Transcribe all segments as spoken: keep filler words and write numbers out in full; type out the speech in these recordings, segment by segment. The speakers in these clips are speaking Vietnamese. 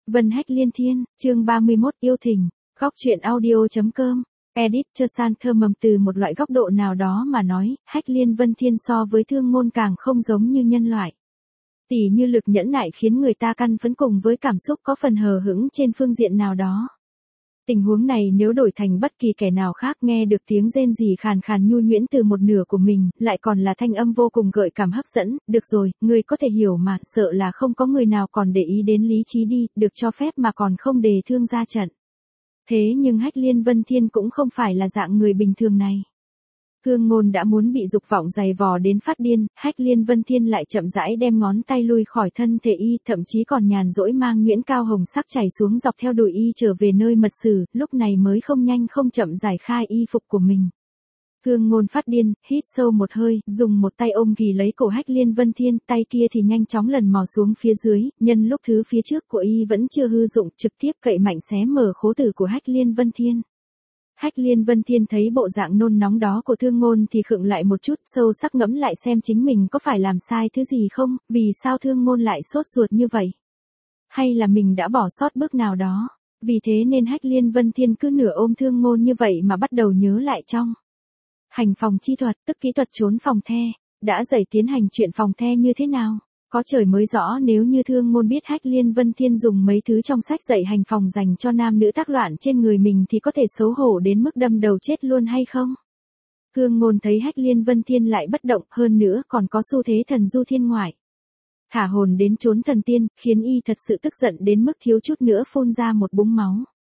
Vân Hách Liên Thiên, chương ba mươi mốt yêu thình, góc truyện audio.com, edit cho san thơ mầm từ một loại góc độ nào đó mà nói, Hách Liên Vân Thiên so với Thương Ngôn càng không giống như nhân loại. Tỉ như lực nhẫn nại khiến người ta căn phấn cùng với cảm xúc có phần hờ hững trên phương diện nào đó. Tình huống này nếu đổi thành bất kỳ kẻ nào khác nghe được tiếng rên rỉ khàn khàn nhu nhuyễn từ một nửa của mình, lại còn là thanh âm vô cùng gợi cảm hấp dẫn, được rồi, người có thể hiểu mà, sợ là không có người nào còn để ý đến lý trí đi, được cho phép mà còn không đề thương ra trận. Thế nhưng Hách Liên Vân Thiên cũng không phải là dạng người bình thường này. Thương Ngôn đã muốn bị dục vọng dày vò đến phát điên, Hách Liên Vân Thiên lại chậm rãi đem ngón tay lui khỏi thân thể y, thậm chí còn nhàn rỗi mang nhuyễn cao hồng sắc chảy xuống dọc theo đùi y trở về nơi mật sử, lúc này mới không nhanh không chậm giải khai y phục của mình. Thương Ngôn phát điên, hít sâu một hơi, dùng một tay ôm ghì lấy cổ Hách Liên Vân Thiên, tay kia thì nhanh chóng lần mò xuống phía dưới, nhân lúc thứ phía trước của y vẫn chưa hư dụng, trực tiếp cậy mạnh xé mở khố tử của Hách Liên Vân Thiên. Hách Liên Vân Thiên thấy bộ dạng nôn nóng đó của Thương Ngôn thì khựng lại một chút, sâu sắc ngẫm lại xem chính mình có phải làm sai thứ gì không, vì sao Thương Ngôn lại sốt ruột như vậy? Hay là mình đã bỏ sót bước nào đó? Vì thế nên Hách Liên Vân Thiên cứ nửa ôm Thương Ngôn như vậy mà bắt đầu nhớ lại trong hành phòng chi thuật, tức kỹ thuật trốn phòng the, đã dạy tiến hành chuyện phòng the như thế nào? Có trời mới rõ nếu như Thương Ngôn biết Hách Liên Vân Thiên dùng mấy thứ trong sách dạy hành phòng dành cho nam nữ tác loạn trên người mình thì có thể xấu hổ đến mức đâm đầu chết luôn hay không? Thương Ngôn thấy Hách Liên Vân Thiên lại bất động, hơn nữa còn có xu thế thần du thiên ngoại. Thả hồn đến trốn thần tiên, khiến y thật sự tức giận đến mức thiếu chút nữa phun ra một búng máu.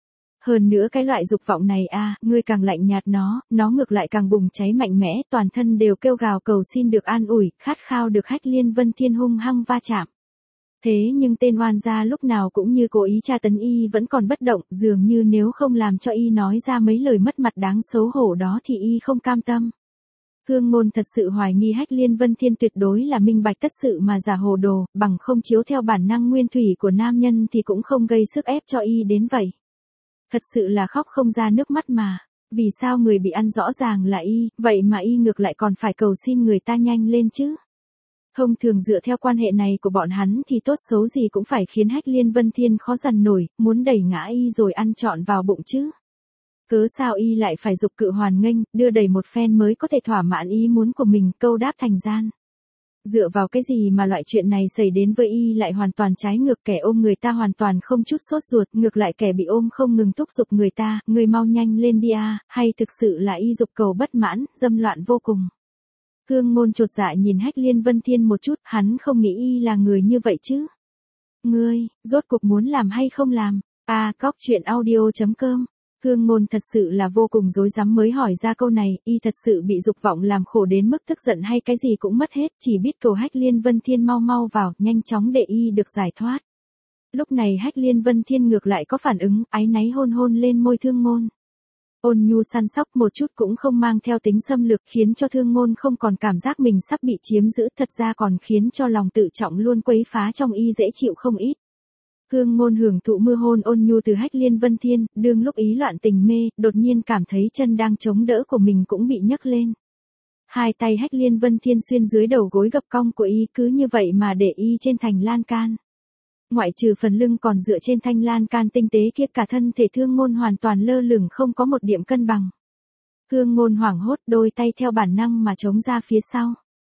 Hơn nữa cái loại dục vọng này a, à, ngươi càng lạnh nhạt nó, nó ngược lại càng bùng cháy mạnh mẽ, toàn thân đều kêu gào cầu xin được an ủi, khát khao được Hách Liên Vân Thiên hung hăng va chạm. Thế nhưng tên oan gia lúc nào cũng như cố ý tra tấn y vẫn còn bất động, dường như nếu không làm cho y nói ra mấy lời mất mặt đáng xấu hổ đó thì y không cam tâm. Thương Ngôn thật sự hoài nghi Hách Liên Vân Thiên tuyệt đối là minh bạch tất sự mà giả hồ đồ, bằng không chiếu theo bản năng nguyên thủy của nam nhân thì cũng không gây sức ép cho y đến vậy. Thật sự là khóc không ra nước mắt mà, vì sao người bị ăn rõ ràng là y, vậy mà y ngược lại còn phải cầu xin người ta nhanh lên chứ? Thông thường dựa theo quan hệ này của bọn hắn thì tốt xấu gì cũng phải khiến Hách Liên Vân Thiên khó dằn nổi, muốn đẩy ngã y rồi ăn trọn vào bụng chứ. Cớ sao y lại phải dục cự hoàn nghênh, đưa đẩy một phen mới có thể thỏa mãn ý muốn của mình, câu đáp thành gian. Dựa vào cái gì mà loại chuyện này xảy đến với y lại hoàn toàn trái ngược, kẻ ôm người ta hoàn toàn không chút sốt ruột, ngược lại kẻ bị ôm không ngừng thúc giục người ta, người mau nhanh lên đi a, hay thực sự là y dục cầu bất mãn, dâm loạn vô cùng. Thương Ngôn chột dạ nhìn Hách Liên Vân Thiên một chút, hắn không nghĩ y là người như vậy chứ. Ngươi, rốt cuộc muốn làm hay không làm? A, cóc truyện audio.com. Thương Ngôn thật sự là vô cùng rối rắm mới hỏi ra câu này, y thật sự bị dục vọng làm khổ đến mức tức giận hay cái gì cũng mất hết, chỉ biết cầu Hách Liên Vân Thiên mau mau vào, nhanh chóng để y được giải thoát. Lúc này Hách Liên Vân Thiên ngược lại có phản ứng, áy náy hôn hôn lên môi Thương Ngôn. Ôn nhu săn sóc một chút cũng không mang theo tính xâm lược, khiến cho Thương Ngôn không còn cảm giác mình sắp bị chiếm giữ, thật ra còn khiến cho lòng tự trọng luôn quấy phá trong y dễ chịu không ít. Thương Ngôn hưởng thụ mưa hôn ôn nhu từ Hách Liên Vân Thiên, đương lúc ý loạn tình mê, đột nhiên cảm thấy chân đang chống đỡ của mình cũng bị nhấc lên. Hai tay Hách Liên Vân Thiên xuyên dưới đầu gối gập cong của y, cứ như vậy mà để y trên thành lan can. Ngoại trừ phần lưng còn dựa trên thanh lan can tinh tế kia, cả thân thể Thương Ngôn hoàn toàn lơ lửng không có một điểm cân bằng. Thương Ngôn hoảng hốt, đôi tay theo bản năng mà chống ra phía sau.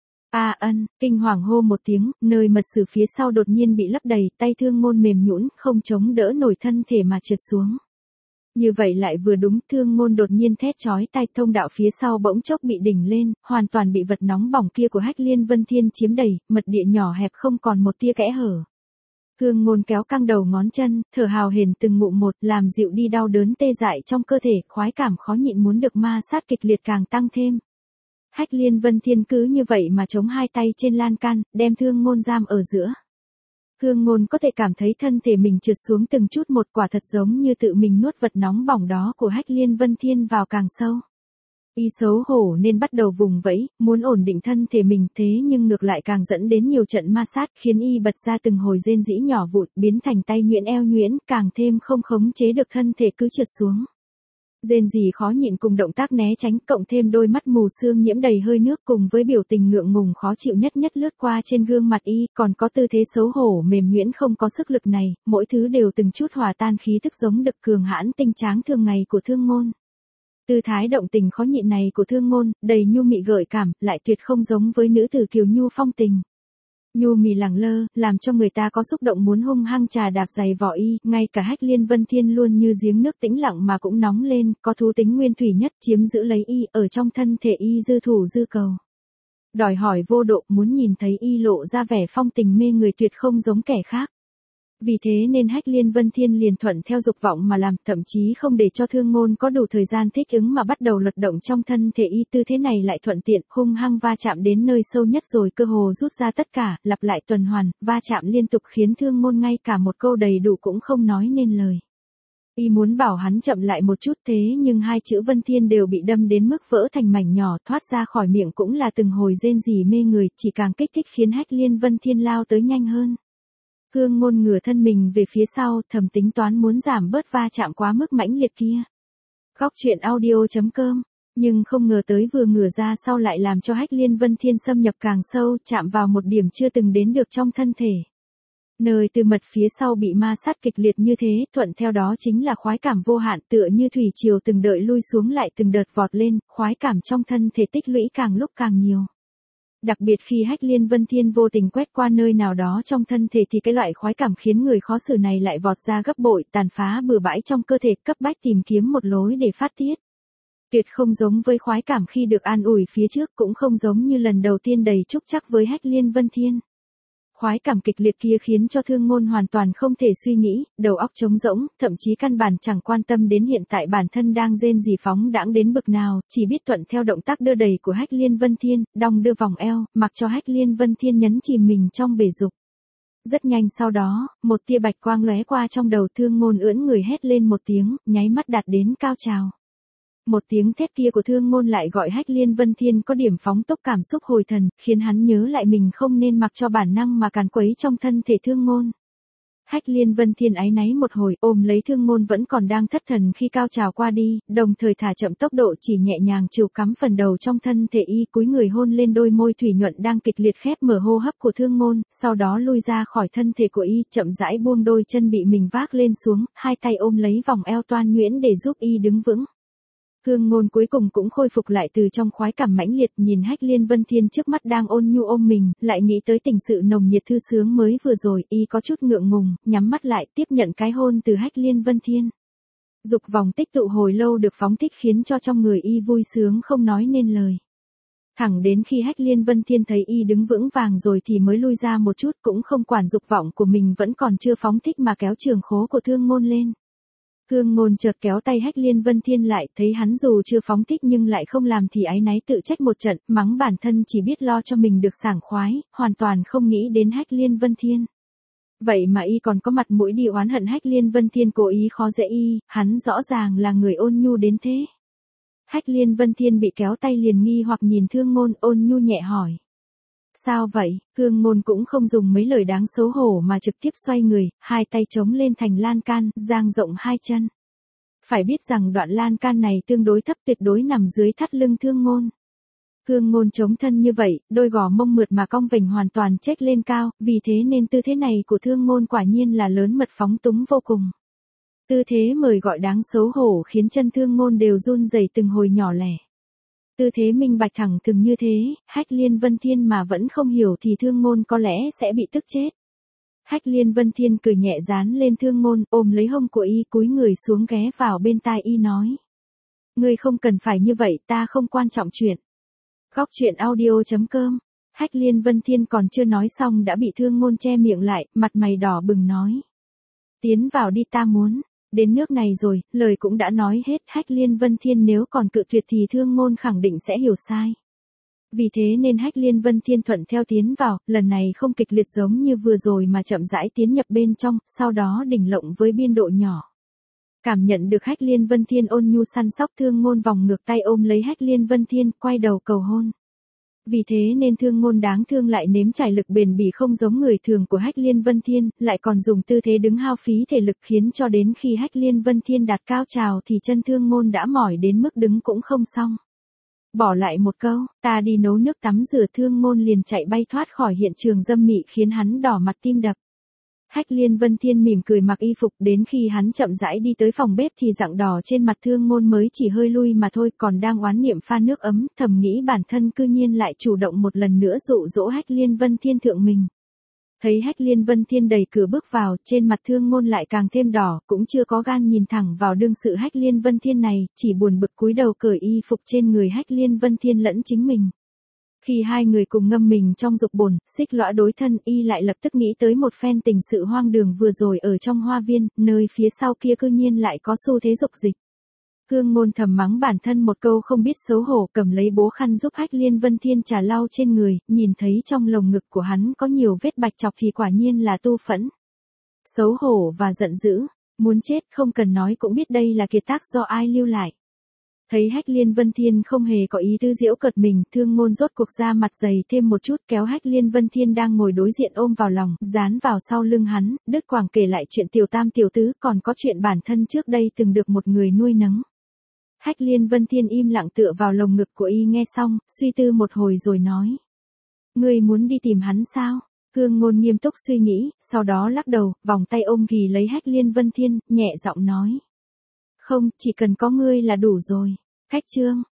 A ân, kinh hoàng hô một tiếng, nơi mật sử phía sau đột nhiên bị lấp đầy, tay Thương Ngôn mềm nhũn, không chống đỡ nổi thân thể mà trượt xuống. Như vậy lại vừa đúng, Thương Ngôn đột nhiên thét chói tai, thông đạo phía sau bỗng chốc bị đỉnh lên, hoàn toàn bị vật nóng bỏng kia của Hách Liên Vân Thiên chiếm đầy, mật địa nhỏ hẹp không còn một tia kẽ hở. Thương Ngôn kéo căng đầu ngón chân, thở hào hển từng ngụm một, làm dịu đi đau đớn tê dại trong cơ thể, khoái cảm khó nhịn muốn được ma sát kịch liệt càng tăng thêm. Hách Liên Vân Thiên cứ như vậy mà chống hai tay trên lan can, đem Thương Ngôn giam ở giữa. Thương Ngôn có thể cảm thấy thân thể mình trượt xuống từng chút một, quả thật giống như tự mình nuốt vật nóng bỏng đó của Hách Liên Vân Thiên vào càng sâu. Y xấu hổ nên bắt đầu vùng vẫy, muốn ổn định thân thể mình, thế nhưng ngược lại càng dẫn đến nhiều trận ma sát, khiến y bật ra từng hồi rên rỉ nhỏ vụt, biến thành tay nhuyễn eo nhuyễn, càng thêm không khống chế được thân thể cứ trượt xuống. Rên rỉ khó nhịn cùng động tác né tránh, cộng thêm đôi mắt mù sương nhiễm đầy hơi nước cùng với biểu tình ngượng ngùng khó chịu nhất nhất lướt qua trên gương mặt y, còn có tư thế xấu hổ mềm nhuyễn không có sức lực này, mỗi thứ đều từng chút hòa tan khí tức giống đực cường hãn tinh tráng thường ngày của Thương Ngôn. Tư thái động tình khó nhịn này của Thương Ngôn, đầy nhu mị gợi cảm, lại tuyệt không giống với nữ tử kiều nhu phong tình. Nhu mì lẳng lơ, làm cho người ta có xúc động muốn hung hăng trà đạp giày vỏ y, ngay cả Hách Liên Vân Thiên luôn như giếng nước tĩnh lặng mà cũng nóng lên, có thú tính nguyên thủy nhất chiếm giữ lấy y, ở trong thân thể y dư thủ dư cầu. Đòi hỏi vô độ, muốn nhìn thấy y lộ ra vẻ phong tình mê người tuyệt không giống kẻ khác. Vì thế nên Hách Liên Vân Thiên liền thuận theo dục vọng mà làm, thậm chí không để cho Thương Ngôn có đủ thời gian thích ứng mà bắt đầu lật động trong thân thể y, tư thế này lại thuận tiện, hung hăng va chạm đến nơi sâu nhất rồi cơ hồ rút ra tất cả, lặp lại tuần hoàn, va chạm liên tục khiến Thương Ngôn ngay cả một câu đầy đủ cũng không nói nên lời. Y muốn bảo hắn chậm lại một chút thế nhưng hai chữ Vân Thiên đều bị đâm đến mức vỡ thành mảnh nhỏ, thoát ra khỏi miệng cũng là từng hồi rên rỉ mê người, chỉ càng kích thích khiến Hách Liên Vân Thiên lao tới nhanh hơn. Thương Ngôn ngửa thân mình về phía sau, thầm tính toán muốn giảm bớt va chạm quá mức mãnh liệt kia. Góc truyện audio chấm com, nhưng không ngờ tới vừa ngửa ra sau lại làm cho Hách Liên Vân Thiên xâm nhập càng sâu, chạm vào một điểm chưa từng đến được trong thân thể. Nơi từ mật phía sau bị ma sát kịch liệt như thế, thuận theo đó chính là khoái cảm vô hạn, tựa như thủy triều từng đợi lui xuống lại từng đợt vọt lên, khoái cảm trong thân thể tích lũy càng lúc càng nhiều. Đặc biệt khi Hách Liên Vân Thiên vô tình quét qua nơi nào đó trong thân thể thì cái loại khoái cảm khiến người khó xử này lại vọt ra gấp bội, tàn phá bừa bãi trong cơ thể, cấp bách tìm kiếm một lối để phát tiết. Tuyệt không giống với khoái cảm khi được an ủi phía trước, cũng không giống như lần đầu tiên đầy trúc chắc với Hách Liên Vân Thiên. Khoái cảm kịch liệt kia khiến cho Thương Ngôn hoàn toàn không thể suy nghĩ, đầu óc trống rỗng, thậm chí căn bản chẳng quan tâm đến hiện tại bản thân đang rên rỉ phóng đãng đến bực nào, chỉ biết thuận theo động tác đưa đẩy của Hách Liên Vân Thiên, đong đưa vòng eo, mặc cho Hách Liên Vân Thiên nhấn chìm mình trong bể dục. Rất nhanh sau đó, một tia bạch quang lóe qua trong đầu Thương Ngôn, ưỡn người hét lên một tiếng, nháy mắt đạt đến cao trào. Một tiếng thét kia của Thương Ngôn lại gọi Hách Liên Vân Thiên có điểm phóng tốc cảm xúc hồi thần, khiến hắn nhớ lại mình không nên mặc cho bản năng mà càn quấy trong thân thể Thương Ngôn. Hách Liên Vân Thiên áy náy một hồi, ôm lấy Thương Ngôn vẫn còn đang thất thần khi cao trào qua đi, đồng thời thả chậm tốc độ, chỉ nhẹ nhàng chiều cắm phần đầu trong thân thể y, cúi người hôn lên đôi môi thủy nhuận đang kịch liệt khép mở hô hấp của Thương Ngôn, sau đó lui ra khỏi thân thể của y, chậm rãi buông đôi chân bị mình vác lên xuống, hai tay ôm lấy vòng eo toan nhuyễn để giúp y đứng vững. Thương Ngôn cuối cùng cũng khôi phục lại từ trong khoái cảm mãnh liệt, nhìn Hách Liên Vân Thiên trước mắt đang ôn nhu ôm mình, lại nghĩ tới tình sự nồng nhiệt thư sướng mới vừa rồi, y có chút ngượng ngùng, nhắm mắt lại tiếp nhận cái hôn từ Hách Liên Vân Thiên. Dục vòng tích tụ hồi lâu được phóng thích khiến cho trong người y vui sướng không nói nên lời. Thẳng đến khi Hách Liên Vân Thiên thấy y đứng vững vàng rồi thì mới lui ra một chút, cũng không quản dục vọng của mình vẫn còn chưa phóng thích mà kéo trường khố của Thương Ngôn lên. Thương Ngôn chợt kéo tay Hách Liên Vân Thiên lại, thấy hắn dù chưa phóng thích nhưng lại không làm thì áy náy tự trách một trận, mắng bản thân chỉ biết lo cho mình được sảng khoái, hoàn toàn không nghĩ đến Hách Liên Vân Thiên. Vậy mà y còn có mặt mũi đi oán hận Hách Liên Vân Thiên cố ý khó dễ y, hắn rõ ràng là người ôn nhu đến thế. Hách Liên Vân Thiên bị kéo tay liền nghi hoặc nhìn Thương Ngôn, ôn nhu nhẹ hỏi. Sao vậy? Thương Ngôn cũng không dùng mấy lời đáng xấu hổ mà trực tiếp xoay người, hai tay chống lên thành lan can, dang rộng hai chân. Phải biết rằng đoạn lan can này tương đối thấp, tuyệt đối nằm dưới thắt lưng Thương Ngôn. Thương Ngôn chống thân như vậy, đôi gò mông mượt mà cong vành hoàn toàn chếch lên cao, vì thế nên tư thế này của Thương Ngôn quả nhiên là lớn mật phóng túng vô cùng. Tư thế mời gọi đáng xấu hổ khiến chân Thương Ngôn đều run rẩy từng hồi nhỏ lẻ. Tư thế minh bạch thẳng thừng như thế, Hách Liên Vân Thiên mà vẫn không hiểu thì Thương Ngôn có lẽ sẽ bị tức chết. Hách Liên Vân Thiên cười nhẹ dán lên Thương Ngôn, ôm lấy hông của y, cúi người xuống ghé vào bên tai y nói. Ngươi không cần phải như vậy, ta không quan trọng chuyện. Góc truyện audio chấm com, Hách Liên Vân Thiên còn chưa nói xong đã bị Thương Ngôn che miệng lại, mặt mày đỏ bừng nói. Tiến vào đi, ta muốn. Đến nước này rồi, lời cũng đã nói hết, Hách Liên Vân Thiên nếu còn cự tuyệt thì Thương Ngôn khẳng định sẽ hiểu sai. Vì thế nên Hách Liên Vân Thiên thuận theo tiến vào, lần này không kịch liệt giống như vừa rồi mà chậm rãi tiến nhập bên trong, sau đó đỉnh lộng với biên độ nhỏ. Cảm nhận được Hách Liên Vân Thiên ôn nhu săn sóc, Thương Ngôn vòng ngược tay ôm lấy Hách Liên Vân Thiên, quay đầu cầu hôn. Vì thế nên Thương Ngôn đáng thương lại nếm trải lực bền bỉ không giống người thường của Hách Liên Vân Thiên, lại còn dùng tư thế đứng hao phí thể lực khiến cho đến khi Hách Liên Vân Thiên đạt cao trào thì chân Thương Ngôn đã mỏi đến mức đứng cũng không xong. Bỏ lại một câu, ta đi nấu nước tắm rửa, Thương Ngôn liền chạy bay thoát khỏi hiện trường dâm mị khiến hắn đỏ mặt tim đập. Hách Liên Vân Thiên mỉm cười mặc y phục, đến khi hắn chậm rãi đi tới phòng bếp thì rạng đỏ trên mặt Thương Ngôn mới chỉ hơi lui mà thôi, còn đang oán niệm pha nước ấm, thầm nghĩ bản thân cư nhiên lại chủ động một lần nữa dụ dỗ Hách Liên Vân Thiên thượng mình. Thấy Hách Liên Vân Thiên đẩy cửa bước vào, trên mặt Thương Ngôn lại càng thêm đỏ, cũng chưa có gan nhìn thẳng vào đương sự Hách Liên Vân Thiên này, chỉ buồn bực cúi đầu cởi y phục trên người Hách Liên Vân Thiên lẫn chính mình. Khi hai người cùng ngâm mình trong dục bồn, xích lõa đối thân, y lại lập tức nghĩ tới một phen tình sự hoang đường vừa rồi ở trong hoa viên, nơi phía sau kia cư nhiên lại có xu thế dục dịch. Thương Ngôn thầm mắng bản thân một câu không biết xấu hổ, cầm lấy bố khăn giúp Hách Liên Vân Thiên trà lau trên người, nhìn thấy trong lồng ngực của hắn có nhiều vết bạch chọc thì quả nhiên là tu phẫn. Xấu hổ và giận dữ, muốn chết, không cần nói cũng biết đây là kiệt tác do ai lưu lại. Thấy Hách Liên Vân Thiên không hề có ý tư giễu cợt mình, Thương Ngôn rốt cuộc ra mặt dày thêm một chút, kéo Hách Liên Vân Thiên đang ngồi đối diện ôm vào lòng, dán vào sau lưng hắn, đứt quãng kể lại chuyện tiểu tam tiểu tứ, còn có chuyện bản thân trước đây từng được một người nuôi nấng. Hách Liên Vân Thiên im lặng tựa vào lồng ngực của y nghe xong, suy tư một hồi rồi nói. Ngươi muốn đi tìm hắn sao? Thương Ngôn nghiêm túc suy nghĩ, sau đó lắc đầu, vòng tay ôm ghì lấy Hách Liên Vân Thiên, nhẹ giọng nói. Không, chỉ cần có ngươi là đủ rồi. Khách chương.